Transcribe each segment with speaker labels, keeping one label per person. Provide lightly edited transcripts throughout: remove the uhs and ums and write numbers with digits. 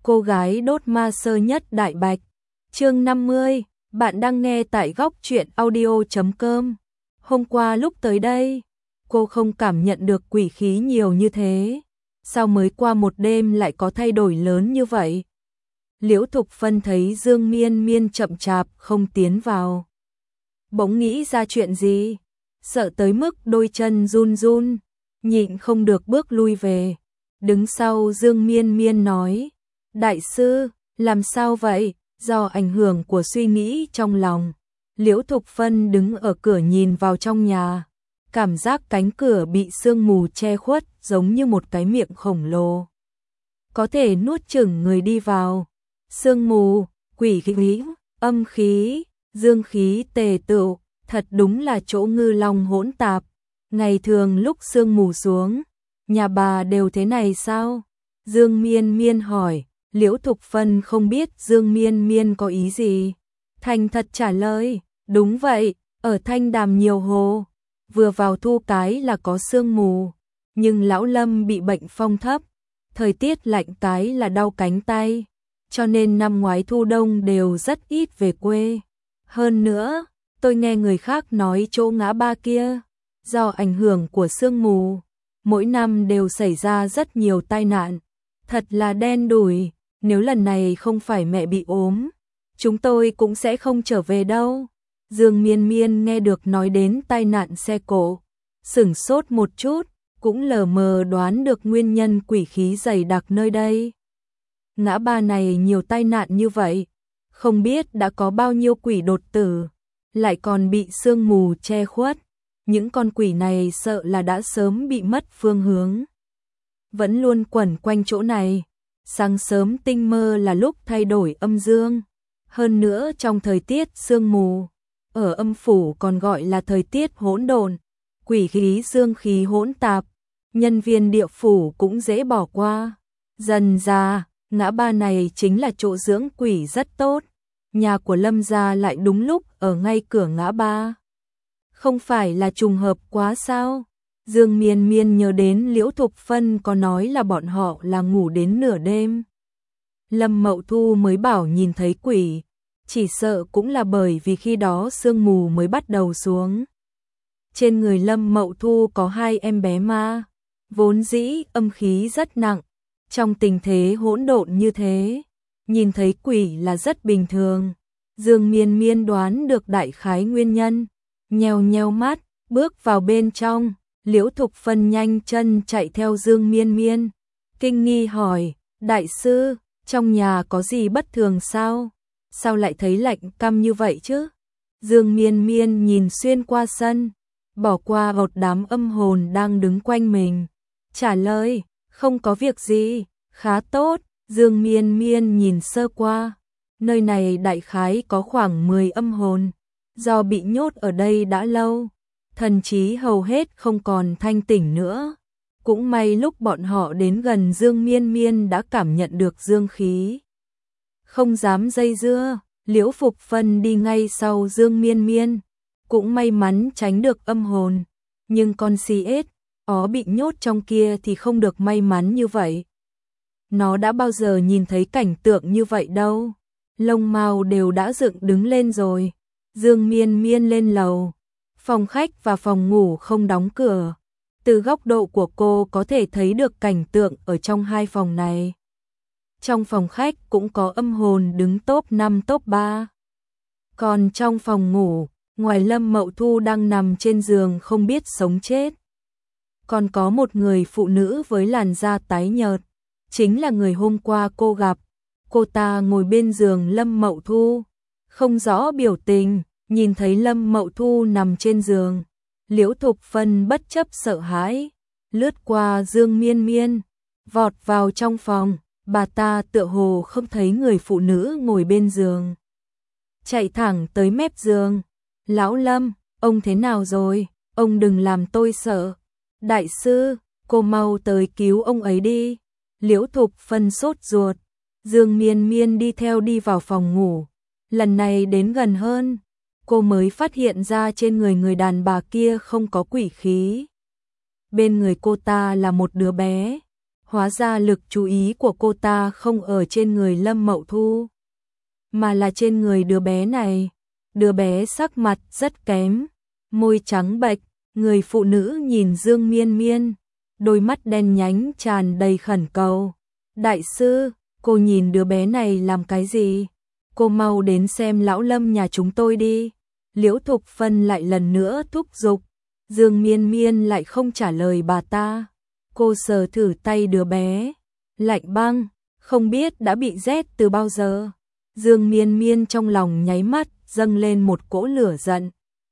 Speaker 1: cô gái đốt ma sơ nhất đại bạch. Chương 50, bạn đang nghe tại góc truyện audio.com. Hôm qua lúc tới đây, cô không cảm nhận được quỷ khí nhiều như thế. Sao mới qua một đêm lại có thay đổi lớn như vậy? Liễu Thục Phân thấy Dương Miên Miên chậm chạp không tiến vào. Bỗng nghĩ ra chuyện gì, sợ tới mức đôi chân run run, nhịn không được bước lui về. Đứng sau Dương Miên Miên nói, đại sư, làm sao vậy? Do ảnh hưởng của suy nghĩ trong lòng, Liễu Thục Phân đứng ở cửa nhìn vào trong nhà. Cảm giác cánh cửa bị sương mù che khuất giống như một cái miệng khổng lồ, có thể nuốt chửng người đi vào. Sương mù, quỷ khí, âm khí, dương khí tề tựu, thật đúng là chỗ ngư long hỗn tạp. Ngày thường lúc sương mù xuống, nhà bà đều thế này sao? Dương Miên Miên hỏi. Liễu Thục Phân không biết Dương Miên Miên có ý gì. Thành thật trả lời, đúng vậy, ở Thanh Đàm nhiều hồ. Vừa vào thu cái là có sương mù. Nhưng lão Lâm bị bệnh phong thấp, thời tiết lạnh cái là đau cánh tay. Cho nên năm ngoái thu đông đều rất ít về quê. Hơn nữa, tôi nghe người khác nói chỗ ngã ba kia, do ảnh hưởng của sương mù, mỗi năm đều xảy ra rất nhiều tai nạn. Thật là đen đủi. Nếu lần này không phải mẹ bị ốm, chúng tôi cũng sẽ không trở về đâu. Dương Miên Miên nghe được nói đến tai nạn xe cộ, sửng sốt một chút, cũng lờ mờ đoán được nguyên nhân quỷ khí dày đặc nơi đây. Ngã ba này nhiều tai nạn như vậy, không biết đã có bao nhiêu quỷ đột tử, lại còn bị sương mù che khuất. Những con quỷ này sợ là đã sớm bị mất phương hướng, vẫn luôn quẩn quanh chỗ này. Sáng sớm tinh mơ là lúc thay đổi âm dương, hơn nữa trong thời tiết sương mù, ở âm phủ còn gọi là thời tiết hỗn độn, quỷ khí dương khí hỗn tạp, nhân viên địa phủ cũng dễ bỏ qua. Dần ra, ngã ba này chính là chỗ dưỡng quỷ rất tốt, nhà của Lâm gia lại đúng lúc ở ngay cửa ngã ba. Không phải là trùng hợp quá sao? Dương Miên Miên nhớ đến Liễu Thục Phân có nói là bọn họ là ngủ đến nửa đêm. Lâm Mậu Thu mới bảo nhìn thấy quỷ, chỉ sợ cũng là bởi vì khi đó sương mù mới bắt đầu xuống. Trên người Lâm Mậu Thu có hai em bé ma, vốn dĩ âm khí rất nặng, trong tình thế hỗn độn như thế, nhìn thấy quỷ là rất bình thường. Dương Miên Miên đoán được đại khái nguyên nhân, nheo nheo mắt, bước vào bên trong. Liễu Thục Phân nhanh chân chạy theo Dương Miên Miên, kinh nghi hỏi, đại sư, trong nhà có gì bất thường sao? Sao lại thấy lạnh căm như vậy chứ? Dương Miên Miên nhìn xuyên qua sân, bỏ qua một đám âm hồn đang đứng quanh mình, trả lời, không có việc gì, khá tốt. Dương Miên Miên nhìn sơ qua, nơi này đại khái có khoảng 10 âm hồn, do bị nhốt ở đây đã lâu, thần trí hầu hết không còn thanh tỉnh nữa. Cũng may lúc bọn họ đến gần Dương Miên Miên đã cảm nhận được dương khí, không dám dây dưa. Liễu Phục Phân đi ngay sau Dương Miên Miên, cũng may mắn tránh được âm hồn, nhưng con si ếch ó bị nhốt trong kia thì không được may mắn như vậy. Nó đã bao giờ nhìn thấy cảnh tượng như vậy đâu, lông mao đều đã dựng đứng lên rồi. Dương Miên Miên lên lầu, phòng khách và phòng ngủ không đóng cửa. Từ góc độ của cô có thể thấy được cảnh tượng ở trong hai phòng này. Trong phòng khách cũng có âm hồn đứng top 5 top 3. Còn trong phòng ngủ, ngoài Lâm Mậu Thu đang nằm trên giường không biết sống chết, còn có một người phụ nữ với làn da tái nhợt, chính là người hôm qua cô gặp. Cô ta ngồi bên giường Lâm Mậu Thu, không rõ biểu tình, nhìn thấy Lâm Mậu Thu nằm trên giường. Liễu Thục Phân bất chấp sợ hãi, lướt qua Dương Miên Miên, vọt vào trong phòng. Bà ta tựa hồ không thấy người phụ nữ ngồi bên giường, chạy thẳng tới mép giường. Lão Lâm, ông thế nào rồi? Ông đừng làm tôi sợ. Đại sư, cô mau tới cứu ông ấy đi. Liễu Thục Phân sốt ruột. Dương Miên Miên đi theo đi vào phòng ngủ. Lần này đến gần hơn, cô mới phát hiện ra trên người người đàn bà kia không có quỷ khí. Bên người cô ta là một đứa bé, Hóa ra lực chú ý của cô ta không ở trên người Lâm Mậu Thu, mà là trên người đứa bé này. Đứa bé sắc mặt rất kém, môi trắng bệch, người phụ nữ nhìn Dương Miên Miên, đôi mắt đen nhánh tràn đầy khẩn cầu. Đại sư, cô nhìn đứa bé này làm cái gì? Cô mau đến xem lão Lâm nhà chúng tôi đi. Liễu Thục Phân lại lần nữa thúc giục. Dương Miên Miên lại không trả lời bà ta. Cô sờ thử tay đứa bé, lạnh băng, không biết đã bị rét từ bao giờ. Dương Miên Miên trong lòng nháy mắt dâng lên một cỗ lửa giận.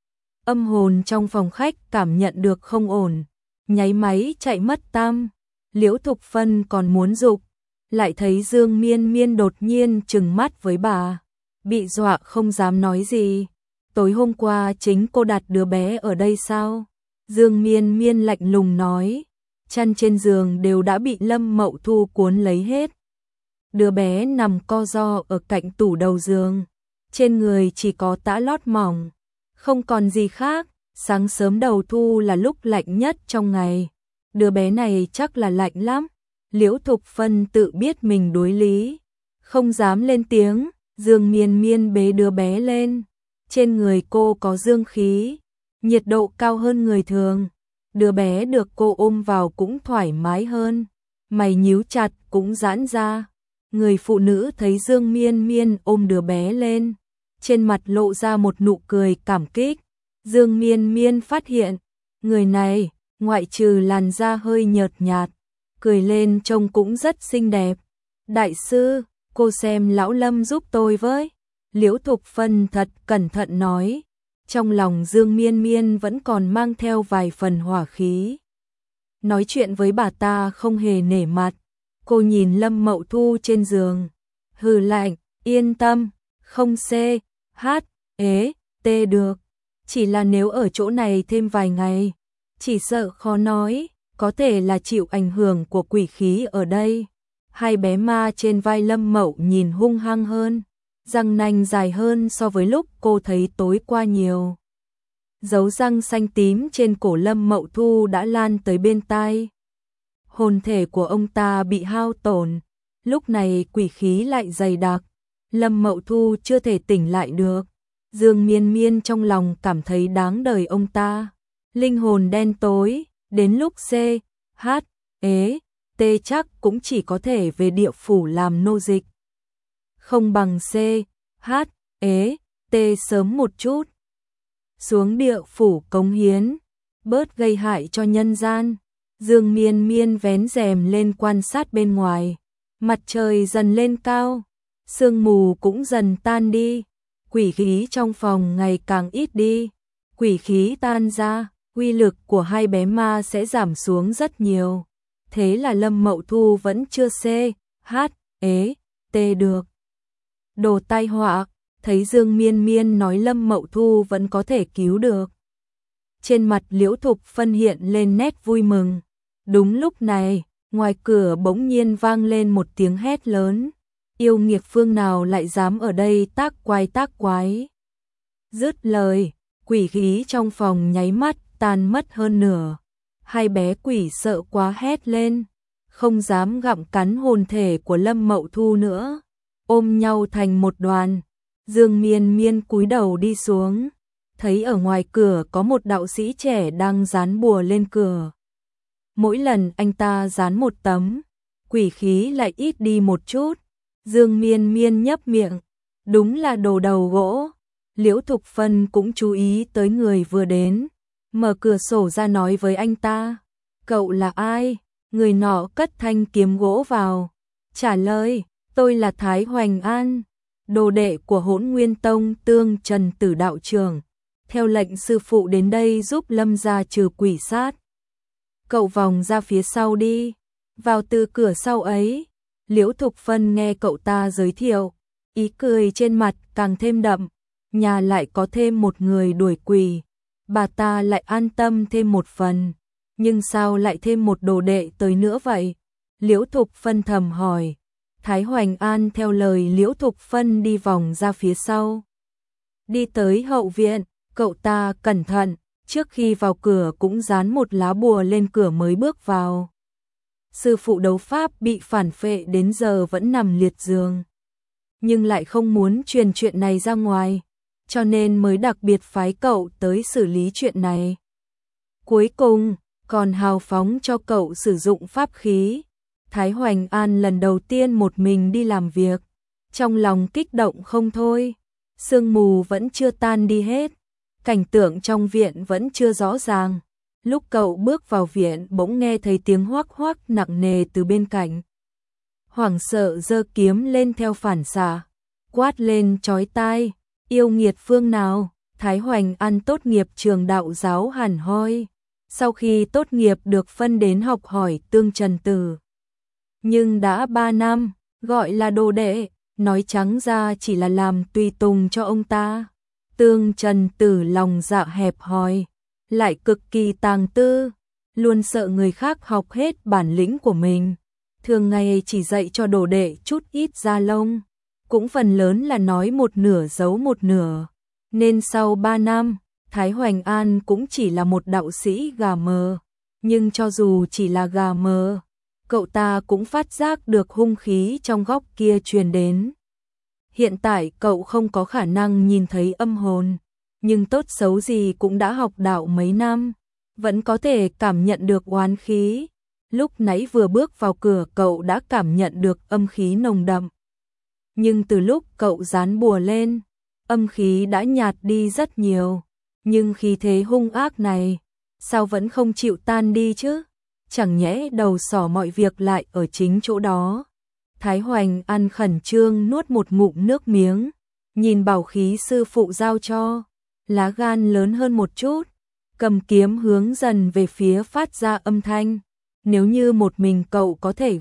Speaker 1: Âm hồn trong phòng khách cảm nhận được không ổn, nháy máy chạy mất tăm. Liễu Thục Phân còn muốn giục, lại thấy Dương Miên Miên đột nhiên trừng mắt với bà, bị dọa không dám nói gì. Tối hôm qua chính cô đặt đứa bé ở đây sao? Dương Miên Miên lạnh lùng nói, chăn trên giường đều đã bị Lâm Mậu Thu cuốn lấy hết. Đứa bé nằm co ro ở cạnh tủ đầu giường, trên người chỉ có tã lót mỏng, không còn gì khác. Sáng sớm đầu thu là lúc lạnh nhất trong ngày, đứa bé này chắc là lạnh lắm. Liễu Thục Phân tự biết mình đối lý, không dám lên tiếng. Dương Miên Miên bế đứa bé lên, trên người cô có dương khí, nhiệt độ cao hơn người thường. Đứa bé được cô ôm vào cũng thoải mái hơn, mày nhíu chặt cũng giãn ra. Người phụ nữ thấy Dương Miên Miên ôm đứa bé lên, trên mặt lộ ra một nụ cười cảm kích. Dương Miên Miên phát hiện, người này, ngoại trừ làn da hơi nhợt nhạt, cười lên trông cũng rất xinh đẹp. Đại sư, cô xem lão Lâm giúp tôi với. Liễu Thục Phân thật cẩn thận nói, trong lòng Dương Miên Miên vẫn còn mang theo vài phần hỏa khí. Nói chuyện với bà ta không hề nể mặt. Cô nhìn Lâm Mậu Thu trên giường, hừ lạnh, yên tâm, không ê được. Chỉ là nếu ở chỗ này thêm vài ngày, chỉ sợ khó nói, có thể là chịu ảnh hưởng của quỷ khí ở đây. Hai bé ma trên vai Lâm Mậu nhìn hung hăng hơn, răng nanh dài hơn so với lúc cô thấy tối qua nhiều. Dấu răng xanh tím trên cổ Lâm Mậu Thu đã lan tới bên tai. Hồn thể của ông ta bị hao tổn, lúc này quỷ khí lại dày đặc, Lâm Mậu Thu chưa thể tỉnh lại được. Dương Miên Miên trong lòng cảm thấy đáng đời ông ta. Linh hồn đen tối, đến lúc chắc cũng chỉ có thể về địa phủ làm nô dịch. Không bằng sớm một chút xuống địa phủ cống hiến, bớt gây hại cho nhân gian. Dương Miên Miên vén rèm lên quan sát bên ngoài. Mặt trời dần lên cao, sương mù cũng dần tan đi, quỷ khí trong phòng ngày càng ít đi. Quỷ khí tan ra, uy lực của hai bé ma sẽ giảm xuống rất nhiều. Thế là Lâm Mậu Thu vẫn chưa được. Đồ tai họa, thấy Dương Miên Miên nói Lâm Mậu Thu vẫn có thể cứu được. Trên mặt Liễu Thục Phân hiện lên nét vui mừng. Đúng lúc này, ngoài cửa bỗng nhiên vang lên một tiếng hét lớn. Yêu nghiệt phương nào lại dám ở đây tác quái. Dứt lời, quỷ khí trong phòng nháy mắt tan mất hơn nửa. Hai bé quỷ sợ quá hét lên, không dám gặm cắn hồn thể của Lâm Mậu Thu nữa, ôm nhau thành một đoàn. Dương Miên Miên cúi đầu đi xuống, thấy ở ngoài cửa có một đạo sĩ trẻ đang dán bùa lên cửa. Mỗi lần anh ta dán một tấm, quỷ khí lại ít đi một chút. Dương Miên Miên nhấp miệng, đúng là đồ đầu gỗ. Liễu Thục Phân cũng chú ý tới người vừa đến, mở cửa sổ ra nói với anh ta, cậu là ai? Người nọ cất thanh kiếm gỗ vào, trả lời, tôi là Thái Hoành An, đồ đệ của Hỗn Nguyên Tông Tương Trần Tử đạo trưởng, theo lệnh sư phụ đến đây giúp Lâm gia trừ quỷ sát. Cậu vòng ra phía sau đi, vào từ cửa sau ấy. Liễu Thục Phân nghe cậu ta giới thiệu, ý cười trên mặt càng thêm đậm, nhà lại có thêm một người đuổi quỷ, bà ta lại an tâm thêm một phần, nhưng sao lại thêm một đồ đệ tới nữa vậy? Liễu Thục Phân thầm hỏi. Thái Hoành An theo lời Liễu Thục Phân đi vòng ra phía sau. Đi tới hậu viện, cậu ta cẩn thận, trước khi vào cửa cũng dán một lá bùa lên cửa mới bước vào. sư phụ đấu pháp bị phản phệ đến giờ vẫn nằm liệt giường. Nhưng lại không muốn truyền chuyện này ra ngoài, cho nên mới đặc biệt phái cậu tới xử lý chuyện này. Cuối cùng, còn hào phóng cho cậu sử dụng pháp khí. Thái Hoành An lần đầu tiên một mình đi làm việc, trong lòng kích động không thôi. Sương mù vẫn chưa tan đi hết, cảnh tượng trong viện vẫn chưa rõ ràng. Lúc cậu bước vào viện bỗng nghe thấy tiếng hoắc hoắc nặng nề từ bên cạnh. Hoảng sợ giơ kiếm lên theo phản xạ, quát lên chói tai, yêu nghiệt phương nào. Thái Hoành An tốt nghiệp trường đạo giáo hẳn hoi, sau khi tốt nghiệp được phân đến học hỏi Tương Trần Tử. Nhưng đã 3 năm, gọi là đồ đệ, nói trắng ra chỉ là làm tùy tùng cho ông ta. Tương Trần Tử lòng dạ hẹp hòi, lại cực kỳ tàng tư, luôn sợ người khác học hết bản lĩnh của mình. Thường ngày chỉ dạy cho đồ đệ chút ít da lông, cũng phần lớn là nói một nửa giấu một nửa. Nên sau 3 năm, Thái Hoành An cũng chỉ là một đạo sĩ gà mờ. Nhưng cho dù chỉ là gà mờ, cậu ta cũng phát giác được hung khí trong góc kia truyền đến. Hiện tại cậu không có khả năng nhìn thấy âm hồn, nhưng tốt xấu gì cũng đã học đạo mấy năm, vẫn có thể cảm nhận được oán khí. Lúc nãy vừa bước vào cửa cậu đã cảm nhận được âm khí nồng đậm. Nhưng từ lúc cậu dán bùa lên, âm khí đã nhạt đi rất nhiều. Nhưng khí thế hung ác này, sao vẫn không chịu tan đi chứ? Chẳng nhẽ đầu sỏ mọi việc lại ở chính chỗ đó. Thái Hoành An khẩn trương nuốt một ngụm nước miếng, nhìn bảo khí sư phụ giao cho, lá gan lớn hơn một chút, cầm kiếm hướng dần về phía phát ra âm thanh. Nếu như một mình cậu có thể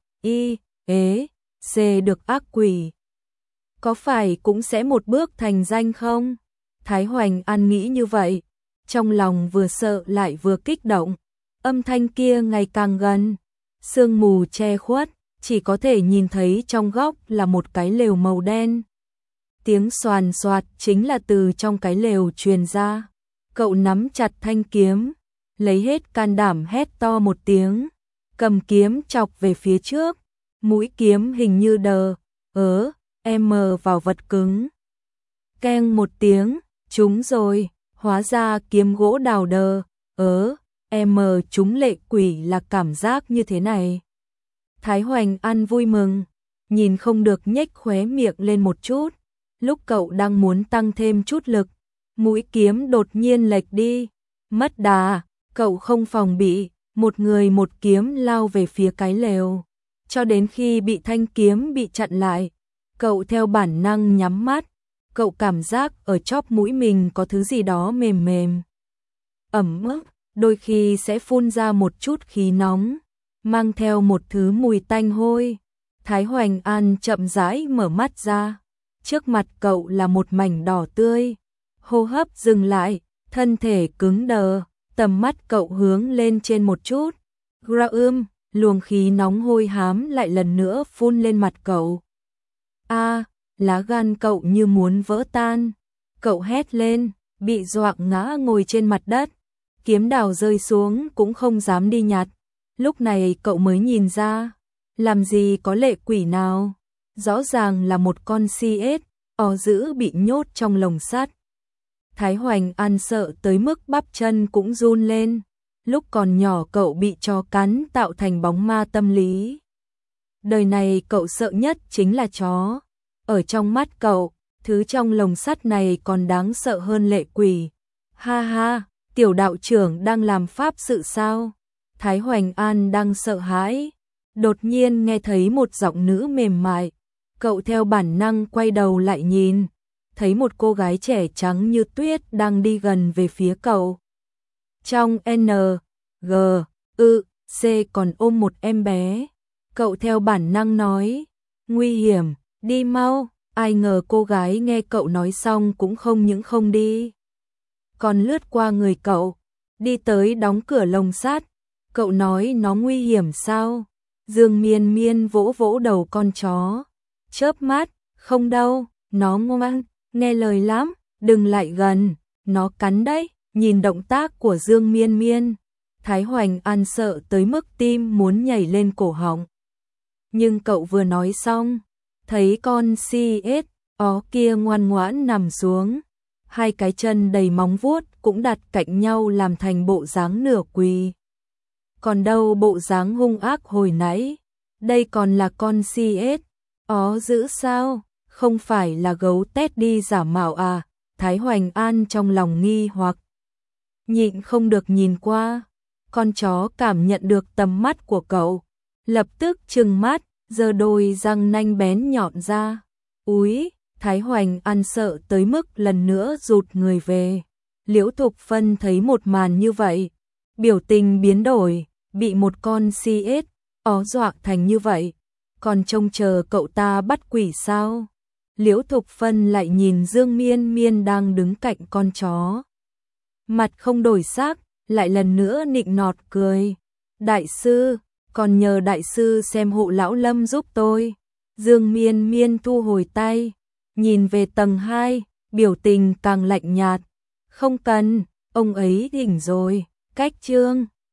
Speaker 1: C được ác quỷ, có phải cũng sẽ một bước thành danh không? Thái Hoành An nghĩ như vậy, trong lòng vừa sợ lại vừa kích động. Âm thanh kia ngày càng gần, sương mù che khuất, chỉ có thể nhìn thấy trong góc là một cái lều màu đen. Tiếng xoàn xoạt chính là từ trong cái lều truyền ra. Cậu nắm chặt thanh kiếm, lấy hết can đảm hét to một tiếng, cầm kiếm chọc về phía trước. Mũi kiếm hình như vào vật cứng. Keng một tiếng, trúng rồi, hóa ra kiếm gỗ đào trúng lệ quỷ là cảm giác như thế này. Thái Hoành An vui mừng, nhìn không được nhếch khóe miệng lên một chút. Lúc cậu đang muốn tăng thêm chút lực, mũi kiếm đột nhiên lệch đi, mất đà, cậu không phòng bị, một người một kiếm lao về phía cái lều. Cho đến khi bị thanh kiếm bị chặn lại, cậu theo bản năng nhắm mắt, cậu cảm giác ở chóp mũi mình có thứ gì đó mềm mềm. Ẩm ướt, đôi khi sẽ phun ra một chút khí nóng, mang theo một thứ mùi tanh hôi. Thái Hoành An chậm rãi mở mắt ra, trước mặt cậu là một mảnh đỏ tươi. Hô hấp dừng lại, thân thể cứng đờ, tầm mắt cậu hướng lên trên một chút. Luồng khí nóng hôi hám lại lần nữa phun lên mặt cậu. Lá gan cậu như muốn vỡ tan. Cậu hét lên, bị dọa ngã ngồi trên mặt đất. Kiếm đào rơi xuống cũng không dám đi nhặt. Lúc này cậu mới nhìn ra, làm gì có lệ quỷ nào. Rõ ràng là một con CS, dữ bị nhốt trong lồng sắt. Thái Hoành An sợ tới mức bắp chân cũng run lên. Lúc còn nhỏ cậu bị chó cắn tạo thành bóng ma tâm lý. Đời này cậu sợ nhất chính là chó. Ở trong mắt cậu, thứ trong lồng sắt này còn đáng sợ hơn lệ quỷ. Ha ha, tiểu đạo trưởng đang làm pháp sự sao? Thái Hoành An đang sợ hãi. Đột nhiên nghe thấy một giọng nữ mềm mại. Cậu theo bản năng quay đầu lại nhìn. Thấy một cô gái trẻ trắng như tuyết đang đi gần về phía cậu. Trong C còn ôm một em bé. Cậu theo bản năng nói, nguy hiểm, đi mau. Ai ngờ cô gái nghe cậu nói xong cũng không những không đi, còn lướt qua người cậu, đi tới đóng cửa lồng sắt. Cậu nói nó nguy hiểm sao? Dương Miên Miên vỗ vỗ đầu con chó, chớp mắt, không đâu, nó ngoan, nghe lời lắm, đừng lại gần, nó cắn đấy. Nhìn động tác của Dương Miên Miên, Thái Hoành An sợ tới mức tim muốn nhảy lên cổ họng. Nhưng cậu vừa nói xong, thấy con CS ó kia ngoan ngoãn nằm xuống, hai cái chân đầy móng vuốt cũng đặt cạnh nhau làm thành bộ dáng nửa quỳ. Còn đâu bộ dáng hung ác hồi nãy, đây còn là con CS ó dữ sao, không phải là gấu Teddy giả mạo à? Thái Hoành An trong lòng nghi hoặc, nhịn không được nhìn qua. Con chó cảm nhận được tầm mắt của cậu, lập tức trừng mắt, giơ đôi răng nanh bén nhọn ra. Úi, Thái Hoành An sợ tới mức lần nữa rụt người về. Liễu Thục Phân thấy một màn như vậy, biểu tình biến đổi, bị một con CS ó dọa thành như vậy, còn trông chờ cậu ta bắt quỷ sao? Liễu Thục Phân lại nhìn Dương Miên Miên đang đứng cạnh con chó, mặt không đổi sắc, lại lần nữa nịnh nọt cười. Đại sư, còn nhờ đại sư xem hộ lão Lâm giúp tôi. Dương Miên Miên thu hồi tay, nhìn về tầng 2, biểu tình càng lạnh nhạt. Không cần, ông ấy đỉnh rồi. Cách chương